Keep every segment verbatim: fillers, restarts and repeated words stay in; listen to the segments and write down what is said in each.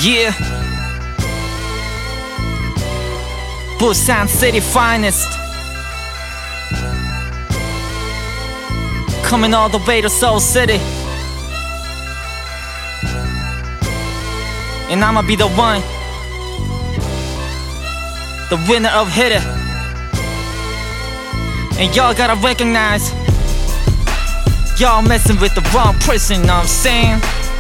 Yeah, Busan City finest, coming all the way to Seoul City. And I'ma be the one, the winner of Hit It. And y'all gotta recognize, y'all messing with the wrong person, know what I'm saying?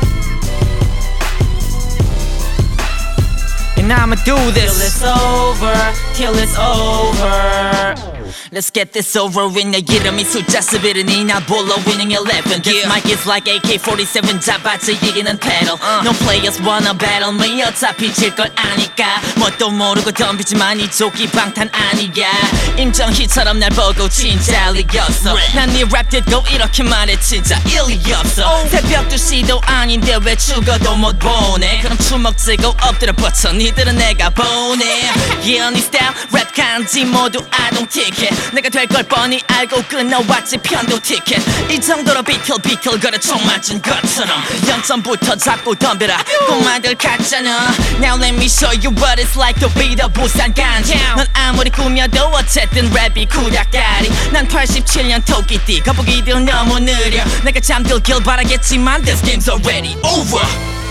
And I'ma do this till it's over, till it's over. Let's get this over with. 내 이름이 숫자 십일이니 나 불러 winning eleven. This mic is like A K forty-seven 잡아지 이기는 pedal. No players wanna battle me. 어차피 질 걸 아니까 뭣도 모르고 덤비지만 이 조기 방탄 아니야. 임정희처럼 날 보고 진짜 리겼어. 난 네 랩 듣고 이렇게 말해 진짜 일리 없어. 새벽 두 시도 아닌데 왜 죽어도 못 보내. 그럼 주먹 쥐고 엎드려 뻗쳐 니들은 내가 보내. Yeah, 네 스타일 랩 간지 모두 아동 티켓. 내가 될 걸 뻔히 알고 끊어왔지 편도 티켓. 이 정도로 비틀비틀 거려 총 맞은 것처럼 영점부터 잡고 덤벼라 꼬마들 같잖아. Now let me show you what it's like to be the 부산 간지. 넌 아무리 꾸며도 어쨌든 랩이 구닥다리. 난 팔십칠 년 토끼띠 거북이들 너무 느려. 내가 잠들길 바라겠지만 this game's already over.